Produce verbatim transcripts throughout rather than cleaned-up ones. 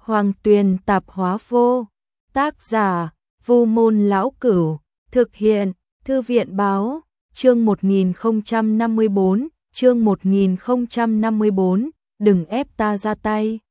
Hoàng Tuyền Tạp Hóa Vô. Tác giả: Vu Môn Lão Cửu. Thực hiện: Thư viện Báo. Chương một nghìn không trăm năm mươi bốn, chương một nghìn không trăm năm mươi bốn, đừng ép ta ra tay.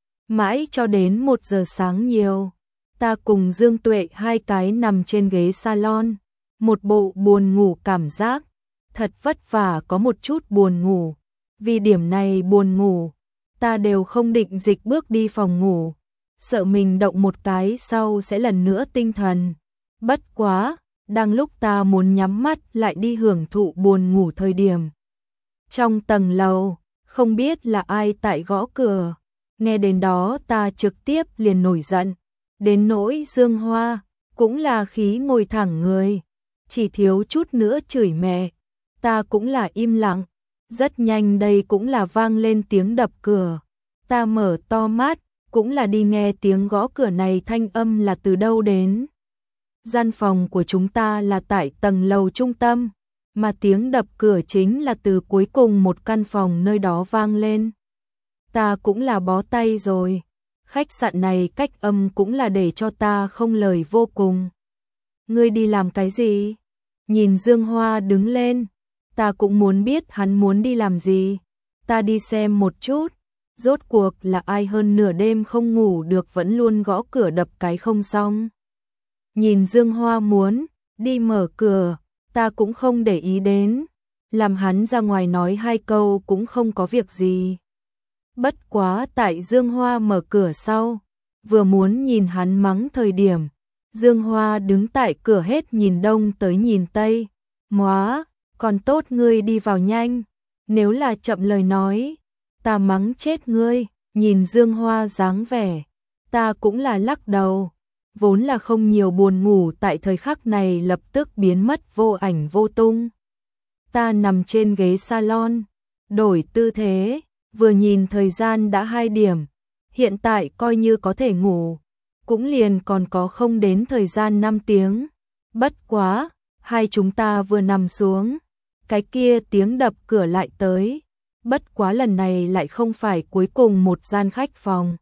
Mãi cho đến một giờ sáng nhiều, ta cùng Dương Tuệ hai cái nằm trên ghế salon, một bộ buồn ngủ cảm giác, thật vất vả có một chút buồn ngủ. Vì điểm này buồn ngủ, ta đều không định dịch bước đi phòng ngủ, sợ mình động một cái sau sẽ lần nữa tinh thần. Bất quá, đang lúc ta muốn nhắm mắt lại đi hưởng thụ buồn ngủ thời điểm. Trong tầng lầu, không biết là ai tại gõ cửa, nghe đến đó ta trực tiếp liền nổi giận, đến nỗi Dương Hoa, cũng là khí ngồi thẳng người, chỉ thiếu chút nữa chửi mẹ, ta cũng là im lặng. Rất nhanh đây cũng là vang lên tiếng đập cửa, ta mở to mắt, cũng là đi nghe tiếng gõ cửa này thanh âm là từ đâu đến. Gian phòng của chúng ta là tại tầng lầu trung tâm, mà tiếng đập cửa chính là từ cuối cùng một căn phòng nơi đó vang lên. Ta cũng là bó tay rồi, khách sạn này cách âm cũng là để cho ta không lời vô cùng. Ngươi đi làm cái gì? Nhìn Dương Hoa đứng lên, ta cũng muốn biết hắn muốn đi làm gì. Ta đi xem một chút, rốt cuộc là ai hơn nửa đêm không ngủ được vẫn luôn gõ cửa đập cái không xong. Nhìn Dương Hoa muốn đi mở cửa, ta cũng không để ý đến, làm hắn ra ngoài nói hai câu cũng không có việc gì. Bất quá tại Dương Hoa mở cửa sau, vừa muốn nhìn hắn mắng thời điểm, Dương Hoa đứng tại cửa hết nhìn đông tới nhìn tây, móa, còn tốt ngươi đi vào nhanh, nếu là chậm lời nói, ta mắng chết ngươi. Nhìn Dương Hoa dáng vẻ, ta cũng là lắc đầu, vốn là không nhiều buồn ngủ tại thời khắc này lập tức biến mất vô ảnh vô tung. Ta nằm trên ghế salon, đổi tư thế, vừa nhìn thời gian đã hai điểm, hiện tại coi như có thể ngủ, cũng liền còn có không đến thời gian năm tiếng. Bất quá, hai chúng ta vừa nằm xuống, cái kia tiếng đập cửa lại tới, bất quá lần này lại không phải cuối cùng một gian khách phòng,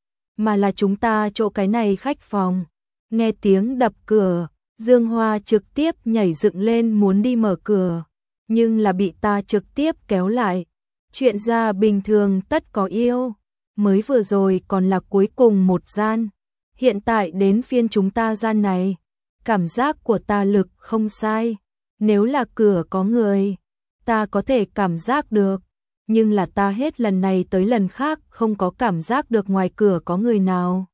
mà là chúng ta chỗ cái này khách phòng. Nghe tiếng đập cửa, Dương Hoa trực tiếp nhảy dựng lên muốn đi mở cửa, nhưng là bị ta trực tiếp kéo lại. Chuyện ra bình thường tất có yêu, mới vừa rồi còn là cuối cùng một gian, hiện tại đến phiên chúng ta gian này, cảm giác của ta lực không sai, nếu là cửa có người, ta có thể cảm giác được, nhưng là ta hết lần này tới lần khác không có cảm giác được ngoài cửa có người nào.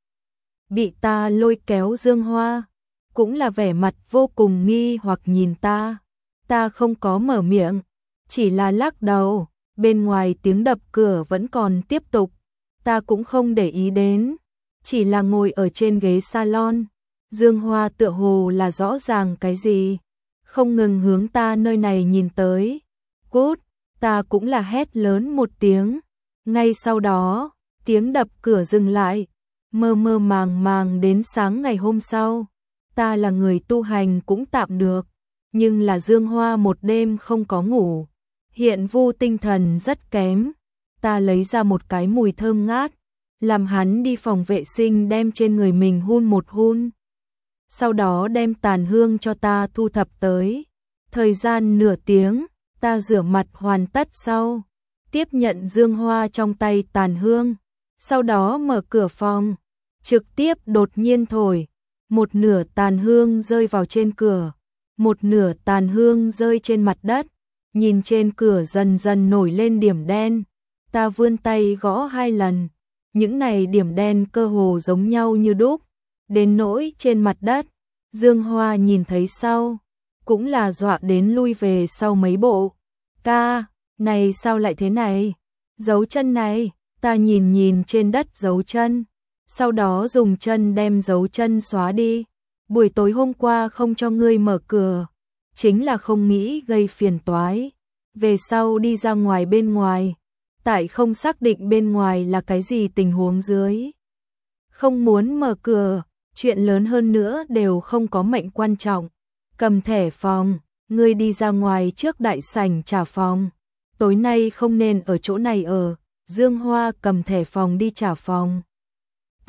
Bị ta lôi kéo Dương Hoa, cũng là vẻ mặt vô cùng nghi hoặc nhìn ta, ta không có mở miệng, chỉ là lắc đầu. Bên ngoài tiếng đập cửa vẫn còn tiếp tục, ta cũng không để ý đến, chỉ là ngồi ở trên ghế salon. Dương Hoa tựa hồ là rõ ràng cái gì, không ngừng hướng ta nơi này nhìn tới. Cút, ta cũng là hét lớn một tiếng. Ngay sau đó, tiếng đập cửa dừng lại, mơ mơ màng màng đến sáng ngày hôm sau. Ta là người tu hành cũng tạm được, nhưng là Dương Hoa một đêm không có ngủ, hiện vu tinh thần rất kém. Ta lấy ra một cái mùi thơm ngát, làm hắn đi phòng vệ sinh đem trên người mình hun một hun, sau đó đem tàn hương cho ta thu thập tới. Thời gian nửa tiếng, ta rửa mặt hoàn tất sau, tiếp nhận Dương Hoa trong tay tàn hương, sau đó mở cửa phòng, trực tiếp đột nhiên thổi, một nửa tàn hương rơi vào trên cửa, một nửa tàn hương rơi trên mặt đất. Nhìn trên cửa dần dần nổi lên điểm đen, ta vươn tay gõ hai lần, những này điểm đen cơ hồ giống nhau như đúc, đến nỗi trên mặt đất, Dương Hoa nhìn thấy sau, cũng là dọa đến lui về sau mấy bộ. Ca, này sao lại thế này? Dấu chân này, ta nhìn nhìn trên đất dấu chân, sau đó dùng chân đem dấu chân xóa đi. Buổi tối hôm qua không cho ngươi mở cửa, chính là không nghĩ gây phiền toái, về sau đi ra ngoài bên ngoài, tại không xác định bên ngoài là cái gì tình huống dưới, không muốn mở cửa, chuyện lớn hơn nữa đều không có mệnh quan trọng. Cầm thẻ phòng, ngươi đi ra ngoài trước đại sảnh trả phòng, tối nay không nên ở chỗ này ở. Dương Hoa cầm thẻ phòng đi trả phòng.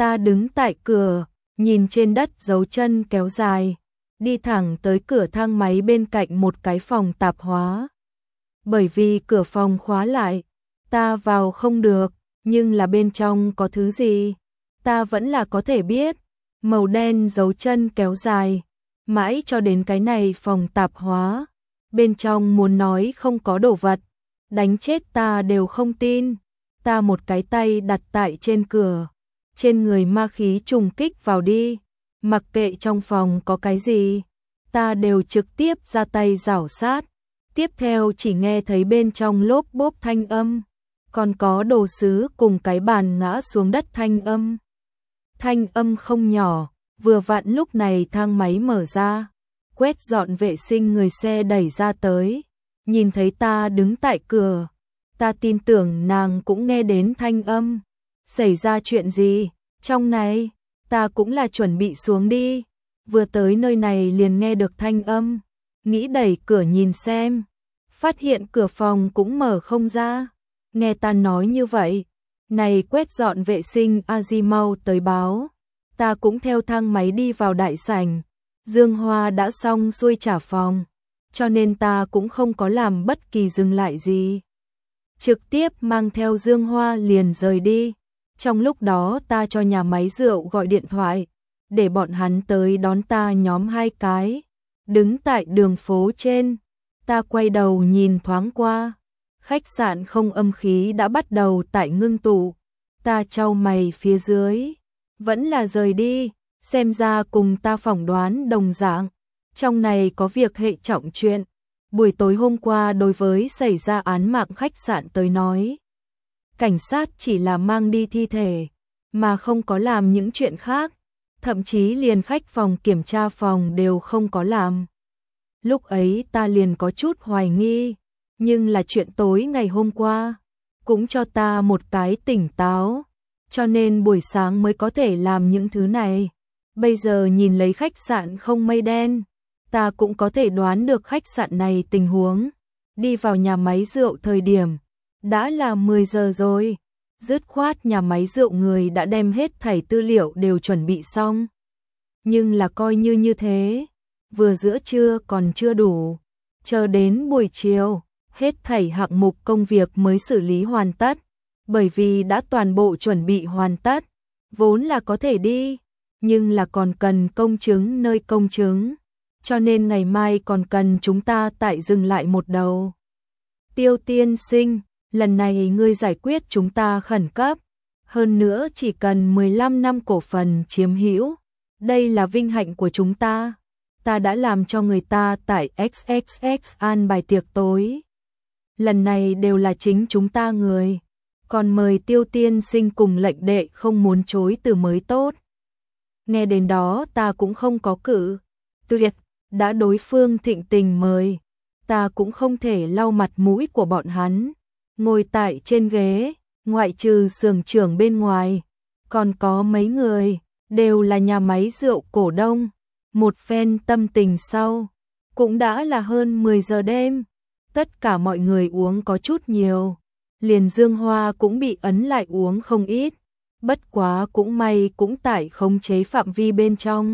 Ta đứng tại cửa, nhìn trên đất dấu chân kéo dài, đi thẳng tới cửa thang máy bên cạnh một cái phòng tạp hóa. Bởi vì cửa phòng khóa lại, ta vào không được, nhưng là bên trong có thứ gì, ta vẫn là có thể biết. Màu đen dấu chân kéo dài, mãi cho đến cái này phòng tạp hóa. Bên trong muốn nói không có đồ vật, đánh chết ta đều không tin. Ta một cái tay đặt tại trên cửa, trên người ma khí trùng kích vào đi, mặc kệ trong phòng có cái gì, ta đều trực tiếp ra tay rảo sát. Tiếp theo chỉ nghe thấy bên trong lốp bốp thanh âm, còn có đồ sứ cùng cái bàn ngã xuống đất thanh âm. Thanh âm không nhỏ, vừa vặn lúc này thang máy mở ra, quét dọn vệ sinh người xe đẩy ra tới, nhìn thấy ta đứng tại cửa, ta tin tưởng nàng cũng nghe đến thanh âm. Xảy ra chuyện gì? Trong này, ta cũng là chuẩn bị xuống đi, vừa tới nơi này liền nghe được thanh âm, nghĩ đẩy cửa nhìn xem, phát hiện cửa phòng cũng mở không ra. Nghe ta nói như vậy, này quét dọn vệ sinh a di mau tới báo. Ta cũng theo thang máy đi vào đại sảnh, Dương Hoa đã xong xuôi trả phòng, cho nên ta cũng không có làm bất kỳ dừng lại gì. Trực tiếp mang theo Dương Hoa liền rời đi. Trong lúc đó ta cho nhà máy rượu gọi điện thoại, để bọn hắn tới đón ta nhóm hai cái. Đứng tại đường phố trên, ta quay đầu nhìn thoáng qua, khách sạn không âm khí đã bắt đầu tại ngưng tụ. Ta chau mày phía dưới, vẫn là rời đi, xem ra cùng ta phỏng đoán đồng dạng. Trong này có việc hệ trọng chuyện. Buổi tối hôm qua đối với xảy ra án mạng khách sạn tới nói, cảnh sát chỉ là mang đi thi thể, mà không có làm những chuyện khác, thậm chí liền khách phòng kiểm tra phòng đều không có làm. Lúc ấy ta liền có chút hoài nghi, nhưng là chuyện tối ngày hôm qua cũng cho ta một cái tỉnh táo, cho nên buổi sáng mới có thể làm những thứ này. Bây giờ nhìn lấy khách sạn không mây đen, ta cũng có thể đoán được khách sạn này tình huống. Đi vào nhà máy rượu thời điểm, đã là mười giờ rồi, dứt khoát nhà máy rượu người đã đem hết thảy tư liệu đều chuẩn bị xong. Nhưng là coi như như thế, vừa giữa trưa còn chưa đủ, chờ đến buổi chiều, hết thảy hạng mục công việc mới xử lý hoàn tất, bởi vì đã toàn bộ chuẩn bị hoàn tất, vốn là có thể đi, nhưng là còn cần công chứng nơi công chứng, cho nên ngày mai còn cần chúng ta tại dừng lại một đầu. Tiêu tiên sinh, lần này ngươi giải quyết chúng ta khẩn cấp, hơn nữa chỉ cần mười lăm năm cổ phần chiếm hữu, đây là vinh hạnh của chúng ta. Ta đã làm cho người ta tại ích ích ích an bài tiệc tối. Lần này đều là chính chúng ta người, còn mời Tiêu tiên sinh cùng lệnh đệ không muốn chối từ mới tốt. Nghe đến đó ta cũng không có cự tuyệt, đã đối phương thịnh tình mời, ta cũng không thể lau mặt mũi của bọn hắn. Ngồi tại trên ghế, ngoại trừ xưởng trưởng bên ngoài, còn có mấy người, đều là nhà máy rượu cổ đông. Một phen tâm tình sau, cũng đã là hơn mười giờ đêm, tất cả mọi người uống có chút nhiều, liền Dương Hoa cũng bị ấn lại uống không ít, bất quá cũng may cũng tại khống chế phạm vi bên trong.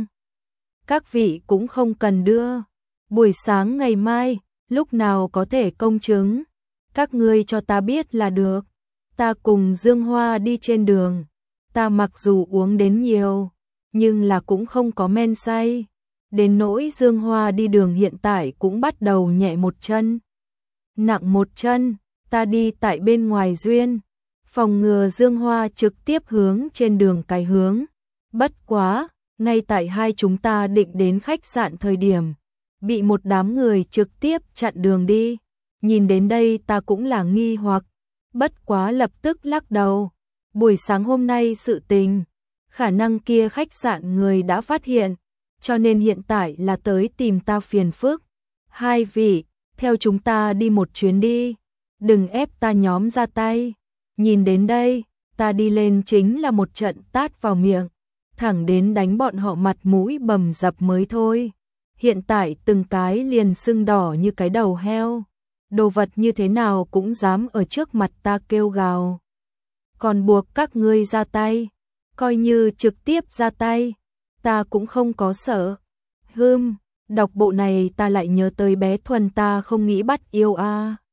Các vị cũng không cần đưa, buổi sáng ngày mai, lúc nào có thể công chứng, các ngươi cho ta biết là được. Ta cùng Dương Hoa đi trên đường, ta mặc dù uống đến nhiều, nhưng là cũng không có men say. Đến nỗi Dương Hoa đi đường hiện tại cũng bắt đầu nhẹ một chân, nặng một chân, ta đi tại bên ngoài duyên, phòng ngừa Dương Hoa trực tiếp hướng trên đường cái hướng. Bất quá, ngay tại hai chúng ta định đến khách sạn thời điểm, bị một đám người trực tiếp chặn đường đi. Nhìn đến đây ta cũng là nghi hoặc, bất quá lập tức lắc đầu. Buổi sáng hôm nay sự tình, khả năng kia khách sạn người đã phát hiện, cho nên hiện tại là tới tìm ta phiền phức. Hai vị, theo chúng ta đi một chuyến đi, đừng ép ta nhóm ra tay. Nhìn đến đây, ta đi lên chính là một trận tát vào miệng, thẳng đến đánh bọn họ mặt mũi bầm dập mới thôi. Hiện tại từng cái liền sưng đỏ như cái đầu heo, đồ vật như thế nào cũng dám ở trước mặt ta kêu gào. Còn buộc các ngươi ra tay, coi như trực tiếp ra tay, ta cũng không có sợ. Hừm, đọc bộ này ta lại nhớ tới bé Thuần ta không nghĩ bắt yêu a.